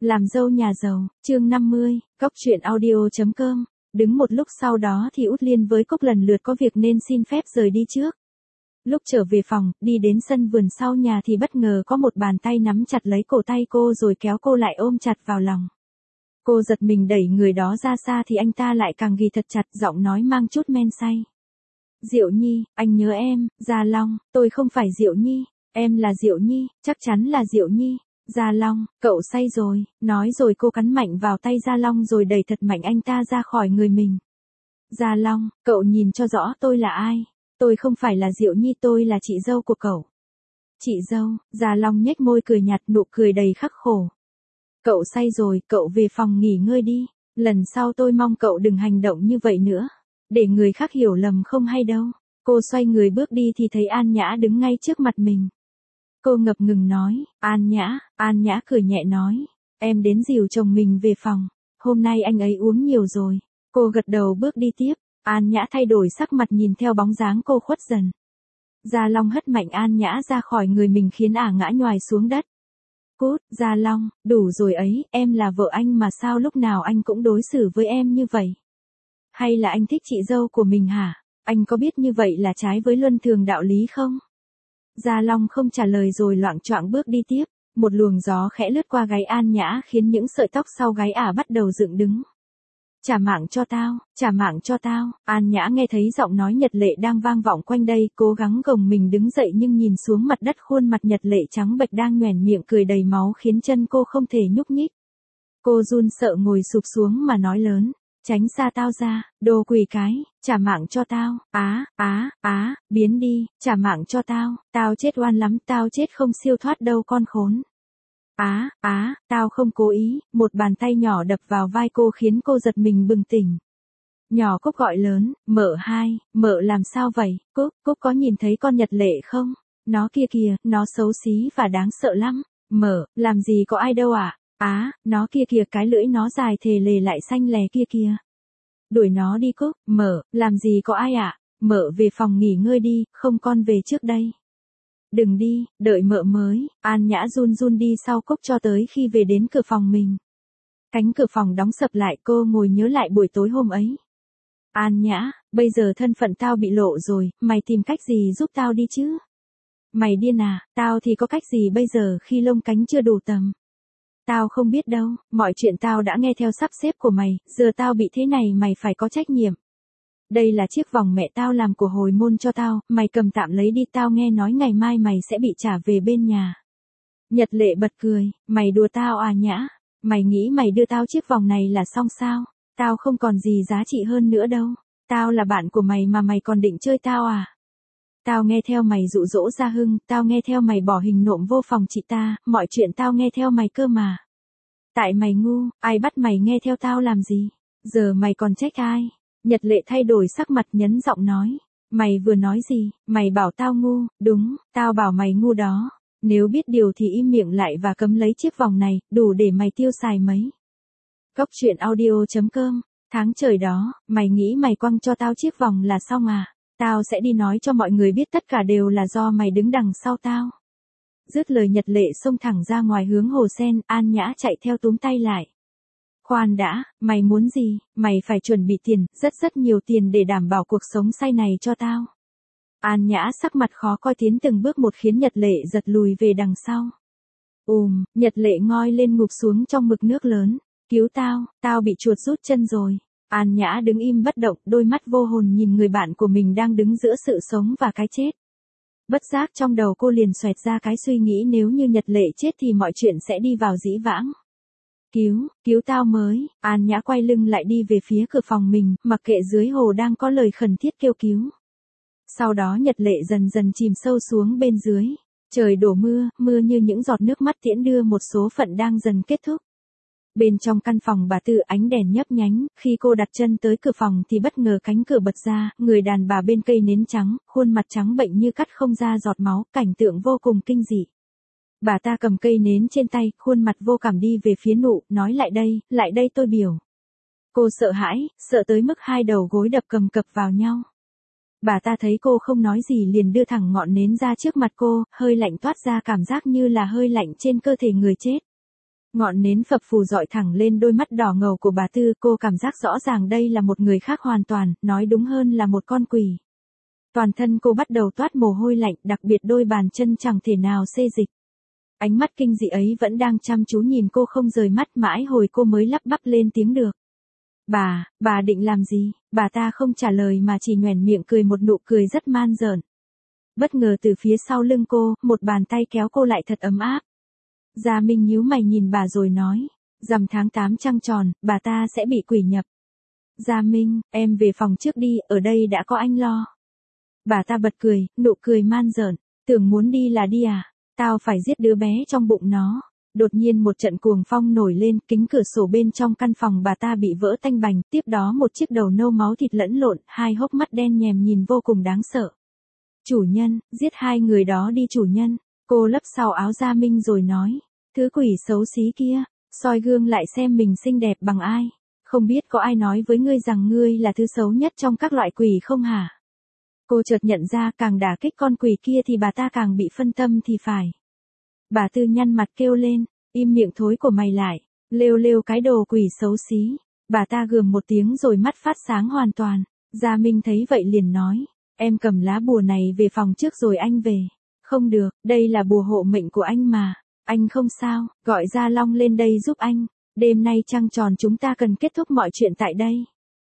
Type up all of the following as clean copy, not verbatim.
Làm dâu nhà giàu, chương 50, Cóc truyện audio.com. Đứng một lúc sau đó thì Út Liên với Cúc lần lượt có việc nên xin phép rời đi trước. Lúc trở về phòng, đi đến sân vườn sau nhà thì bất ngờ có một bàn tay nắm chặt lấy cổ tay cô rồi kéo cô lại ôm chặt vào lòng. Cô giật mình đẩy người đó ra xa thì anh ta lại càng ghì thật chặt, giọng nói mang chút men say. Diệu Nhi, anh nhớ em. Gia Long, tôi không phải Diệu Nhi, em là Diệu Nhi, chắc chắn là Diệu Nhi. Gia Long, cậu say rồi, nói rồi cô cắn mạnh vào tay Gia Long rồi đẩy thật mạnh anh ta ra khỏi người mình. Gia Long, cậu nhìn cho rõ tôi là ai. Tôi không phải là Diệu Nhi, tôi là chị dâu của cậu. Chị dâu. Gia Long nhếch môi cười nhạt, nụ cười đầy khắc khổ. Cậu say rồi, cậu về phòng nghỉ ngơi đi. Lần sau tôi mong cậu đừng hành động như vậy nữa, để người khác hiểu lầm không hay đâu. Cô xoay người bước đi thì thấy An Nhã đứng ngay trước mặt mình. Cô ngập ngừng nói, An Nhã cười nhẹ nói, em đến dìu chồng mình về phòng, hôm nay anh ấy uống nhiều rồi. Cô gật đầu bước đi tiếp, An Nhã thay đổi sắc mặt nhìn theo bóng dáng cô khuất dần. Gia Long hất mạnh An Nhã ra khỏi người mình khiến ả ngã nhoài xuống đất. Cút. Gia Long, đủ rồi ấy, em là vợ anh mà sao lúc nào anh cũng đối xử với em như vậy? Hay là anh thích chị dâu của mình hả? Anh có biết như vậy là trái với luân thường đạo lý không? Gia Long không trả lời rồi loạng choạng bước đi tiếp, một luồng gió khẽ lướt qua gáy An Nhã khiến những sợi tóc sau gáy ả bắt đầu dựng đứng. Trả mạng cho tao, trả mạng cho tao. An Nhã nghe thấy giọng nói Nhật Lệ đang vang vọng quanh đây, cố gắng gồng mình đứng dậy nhưng nhìn xuống mặt đất khuôn mặt Nhật Lệ trắng bệch đang nhoẻn miệng cười đầy máu khiến chân cô không thể nhúc nhích. Cô run sợ ngồi sụp xuống mà nói lớn, tránh xa tao ra, đồ quỷ cái, trả mạng cho tao. Biến đi, trả mạng cho tao, tao chết oan lắm, tao chết không siêu thoát đâu con khốn. Tao không cố ý. Một bàn tay nhỏ đập vào vai cô khiến cô giật mình bừng tỉnh. Nhỏ Cúc gọi lớn, mợ hai, mợ làm sao vậy? Cúc có nhìn thấy con Nhật Lệ không? Nó kia kìa, nó xấu xí và đáng sợ lắm. Mợ, làm gì có ai đâu ạ? Nó kia kìa, cái lưỡi nó dài thề lề lại xanh lè kia kìa. Đuổi nó đi Cúc. Mợ, làm gì có ai ạ? Mợ về phòng nghỉ ngơi đi, không con về trước đây. Đừng đi, đợi mợ mới. An Nhã run run đi sau Cúc cho tới khi về đến cửa phòng mình. Cánh cửa phòng đóng sập lại, cô ngồi nhớ lại buổi tối hôm ấy. An Nhã, bây giờ thân phận tao bị lộ rồi, mày tìm cách gì giúp tao đi chứ? Mày điên à? Tao thì có cách gì bây giờ khi lông cánh chưa đủ tầm? Tao không biết đâu, mọi chuyện tao đã nghe theo sắp xếp của mày, giờ tao bị thế này mày phải có trách nhiệm. Đây là chiếc vòng mẹ tao làm của hồi môn cho tao, mày cầm tạm lấy đi, tao nghe nói ngày mai mày sẽ bị trả về bên nhà. Nhật Lệ bật cười, mày đùa tao à Nhã? Mày nghĩ mày đưa tao chiếc vòng này là xong sao? Tao không còn gì giá trị hơn nữa đâu. Tao là bạn của mày mà mày còn định chơi tao à? Tao nghe theo mày dụ dỗ Gia Hưng, tao nghe theo mày bỏ hình nộm vô phòng chị ta, mọi chuyện tao nghe theo mày cơ mà. Tại mày ngu, ai bắt mày nghe theo tao làm gì? Giờ mày còn trách ai? Nhật Lệ thay đổi sắc mặt nhấn giọng nói. Mày vừa nói gì? Mày bảo tao ngu. Đúng, tao bảo mày ngu đó. Nếu biết điều thì im miệng lại và cấm lấy chiếc vòng này, đủ để mày tiêu xài mấy. Cóc truyện audio.com. Tháng trời đó, mày nghĩ mày quăng cho tao chiếc vòng là xong à? Tao sẽ đi nói cho mọi người biết tất cả đều là do mày đứng đằng sau tao. Dứt lời Nhật Lệ xông thẳng ra ngoài hướng hồ sen, An Nhã chạy theo túm tay lại. Khoan đã, mày muốn gì? Mày phải chuẩn bị tiền, rất nhiều tiền để đảm bảo cuộc sống say này cho tao. An Nhã sắc mặt khó coi tiến từng bước một khiến Nhật Lệ giật lùi về đằng sau. Nhật Lệ ngoi lên ngụp xuống trong mực nước lớn. Cứu tao, tao bị chuột rút chân rồi. An Nhã đứng im bất động, đôi mắt vô hồn nhìn người bạn của mình đang đứng giữa sự sống và cái chết. Bất giác trong đầu cô liền xoẹt ra cái suy nghĩ nếu như Nhật Lệ chết thì mọi chuyện sẽ đi vào dĩ vãng. Cứu tao mới. An Nhã quay lưng lại đi về phía cửa phòng mình, mặc kệ dưới hồ đang có lời khẩn thiết kêu cứu. Sau đó Nhật Lệ dần dần chìm sâu xuống bên dưới. Trời đổ mưa, mưa như những giọt nước mắt tiễn đưa một số phận đang dần kết thúc. Bên trong căn phòng bà Tư ánh đèn nhấp nhánh, khi cô đặt chân tới cửa phòng thì bất ngờ cánh cửa bật ra, người đàn bà bên cây nến trắng, khuôn mặt trắng bệnh như cắt không ra giọt máu, cảnh tượng vô cùng kinh dị. Bà ta cầm cây nến trên tay, khuôn mặt vô cảm đi về phía Nụ, nói lại đây tôi biểu. Cô sợ hãi, sợ tới mức hai đầu gối đập cầm cập vào nhau. Bà ta thấy cô không nói gì liền đưa thẳng ngọn nến ra trước mặt cô, hơi lạnh toát ra cảm giác như là hơi lạnh trên cơ thể người chết. Ngọn nến phập phù dọi thẳng lên đôi mắt đỏ ngầu của bà Tư, cô cảm giác rõ ràng đây là một người khác hoàn toàn, nói đúng hơn là một con quỷ. Toàn thân cô bắt đầu toát mồ hôi lạnh, đặc biệt đôi bàn chân chẳng thể nào xê dịch. Ánh mắt kinh dị ấy vẫn đang chăm chú nhìn cô không rời mắt, mãi hồi cô mới lắp bắp lên tiếng được. Bà định làm gì? Bà ta không trả lời mà chỉ nhoẻn miệng cười một nụ cười rất man dởn. Bất ngờ từ phía sau lưng cô, một bàn tay kéo cô lại thật ấm áp. Gia Minh nhíu mày nhìn bà rồi nói, rằm tháng 8 trăng tròn, bà ta sẽ bị quỷ nhập. Gia Minh, em về phòng trước đi, ở đây đã có anh lo. Bà ta bật cười, nụ cười man dởn, tưởng muốn đi là đi à, tao phải giết đứa bé trong bụng nó. Đột nhiên một trận cuồng phong nổi lên, kính cửa sổ bên trong căn phòng bà ta bị vỡ tanh bành, tiếp đó một chiếc đầu nâu máu thịt lẫn lộn, hai hốc mắt đen nhèm nhìn vô cùng đáng sợ. Chủ nhân, giết hai người đó đi chủ nhân. Cô lấp sau áo Gia Minh rồi nói, thứ quỷ xấu xí kia, soi gương lại xem mình xinh đẹp bằng ai. Không biết có ai nói với ngươi rằng ngươi là thứ xấu nhất trong các loại quỷ không hả? Cô chợt nhận ra càng đả kích con quỷ kia thì bà ta càng bị phân tâm thì phải. Bà Tư nhăn mặt kêu lên, im miệng thối của mày lại, lêu lêu cái đồ quỷ xấu xí. Bà ta gườm một tiếng rồi mắt phát sáng hoàn toàn. Gia Minh thấy vậy liền nói, em cầm lá bùa này về phòng trước rồi anh về. Không được, đây là bùa hộ mệnh của anh mà. Anh không sao, gọi Gia Long lên đây giúp anh. Đêm nay trăng tròn chúng ta cần kết thúc mọi chuyện tại đây.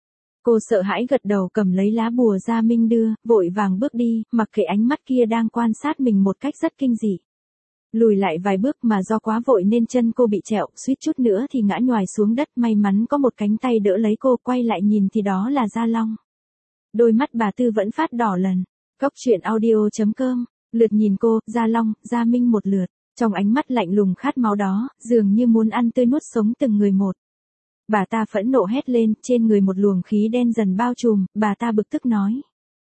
Cô sợ hãi gật đầu cầm lấy lá bùa Gia Minh đưa, vội vàng bước đi, mặc kệ ánh mắt kia đang quan sát mình một cách rất kinh dị. Lùi lại vài bước mà do quá vội nên chân cô bị trẹo, suýt chút nữa thì ngã nhoài xuống đất, may mắn có một cánh tay đỡ lấy cô, quay lại nhìn thì đó là Gia Long. Đôi mắt bà Tư vẫn phát đỏ lần. Cốc truyện audio.com, lượt nhìn cô, Gia Long, Gia Minh một lượt, trong ánh mắt lạnh lùng khát máu đó, dường như muốn ăn tươi nuốt sống từng người một. Bà ta phẫn nộ hét lên, trên người một luồng khí đen dần bao trùm, bà ta bực tức nói.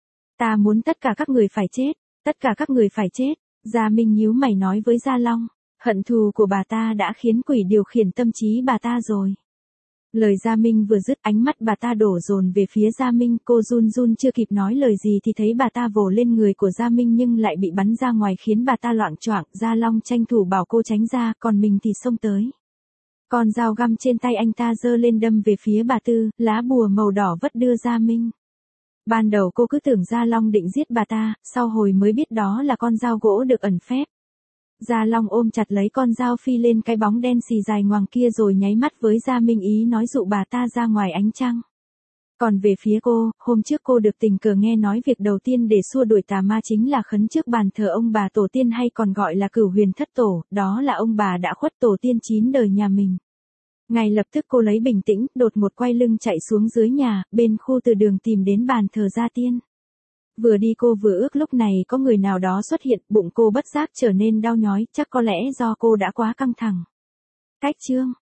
Ta muốn tất cả các người phải chết, tất cả các người phải chết. Gia Minh nhíu mày nói với Gia Long, hận thù của bà ta đã khiến quỷ điều khiển tâm trí bà ta rồi. Lời Gia Minh vừa dứt, ánh mắt bà ta đổ dồn về phía Gia Minh, cô run run chưa kịp nói lời gì thì thấy bà ta vồ lên người của Gia Minh nhưng lại bị bắn ra ngoài khiến bà ta loạng choạng. Gia Long tranh thủ bảo cô tránh ra, còn mình thì xông tới. Con dao găm trên tay anh ta giơ lên đâm về phía bà Tư, lá bùa màu đỏ vất đưa Gia Minh. Ban đầu cô cứ tưởng Gia Long định giết bà ta, sau hồi mới biết đó là con dao gỗ được ẩn phép. Gia Long ôm chặt lấy con dao phi lên cái bóng đen xì dài ngoằng kia rồi nháy mắt với Gia Minh ý nói dụ bà ta ra ngoài ánh trăng. Còn về phía cô, hôm trước cô được tình cờ nghe nói việc đầu tiên để xua đuổi tà ma chính là khấn trước bàn thờ ông bà tổ tiên hay còn gọi là Cửu Huyền Thất Tổ, đó là ông bà đã khuất tổ tiên 9 đời nhà mình. Ngay lập tức cô lấy bình tĩnh, đột ngột quay lưng chạy xuống dưới nhà, bên khu từ đường tìm đến bàn thờ gia tiên. Vừa đi cô vừa ước lúc này có người nào đó xuất hiện, bụng cô bất giác trở nên đau nhói, chắc có lẽ do cô đã quá căng thẳng. Cách chương